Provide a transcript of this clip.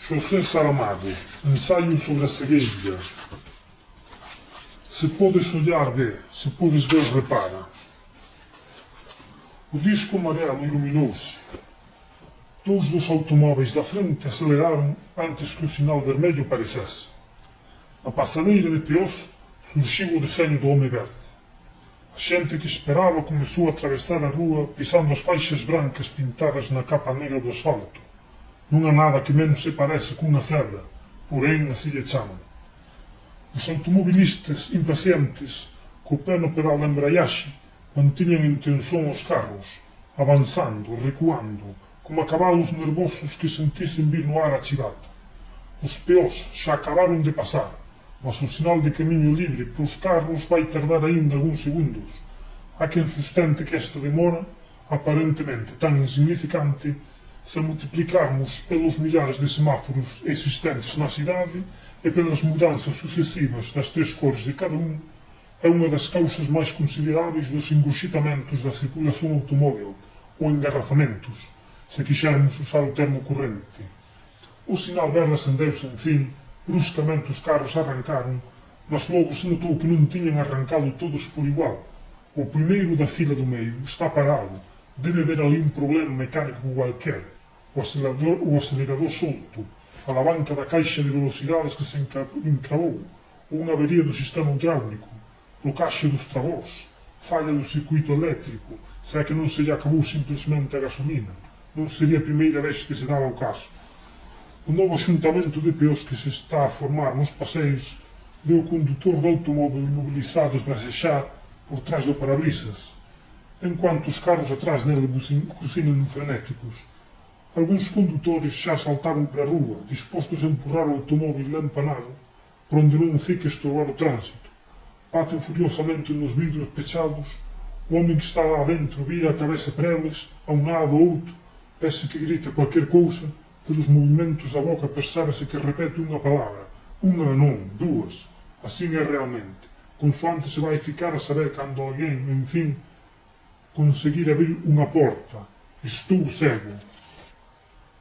José Saramago, ensaio sobre a cegueira. Se podes olhar, vê. Se podes ver, repara. O disco amarelo iluminou-se. Todos os automóveis da frente aceleraram antes que o sinal vermelho aparecesse. Na passadeira de peões surgiu o desenho do homem verde. A xente que esperaba começou a atravesar a rúa pisando as faixas brancas pintadas na capa negra do asfalto. Non há nada que menos se parece cunha cebra, porén así lle chaman. Os automobilistas impacientes, co pé no pedal da embraiaxe, mantiñan en tensión os carros, avanzando, recuando, como a cabalos nervosos que sentisen vir no ar a chivata. Os peós xa acabaron de pasar, mas o sinal de camiño libre pros carros vai tardar aínda algúns segundos. Há quen sustente que esta demora, aparentemente tan insignificante, se multiplicarmos pelos millares de semáforos existentes na cidade e pelas mudanças sucesivas das tres cores de cada un, é unha das causas máis consideráveis dos engoxitamentos da circulación automóvel ou engarrafamentos, se quixéramos usar o termo corrente. O sinal verde acendeuse, en fin, bruscamente os carros arrancaron, mas logo se notou que non tiñan arrancado todos por igual. O primeiro da fila do meio está parado, debe haber ali un problema mecánico cualquer. O acelerador solto, a alavanca da caixa de velocidades que se encravou, ou unha avería do sistema hidráulico, blocaxe dos travós, falla do circuito eléctrico, se é que non se lle acabou simplesmente a gasolina. Non sería a primeira vez que se daba o caso. O novo xuntamento de peós que se está a formar nos paseos ve o condutor do automóvel mobilizado esbracexar por trás do parabrisas, enquanto os carros atrás dele bucinan frenéticos. Algúns condutores xa saltaron para a rúa, dispostos a empurrar o automóvel empanado, por onde non fique estorbar o tránsito. Baten furiosamente nos vidros pechados, o home que está lá dentro vira a cabeza para eles, a un lado ou outro, pese que grita cualquier cousa, pelos movimentos da boca percébese que repete unha palabra, unha non, dúas, así é realmente, consoante se vai ficar a saber cando alguén, en fin, conseguir abrir unha porta. Estou cego.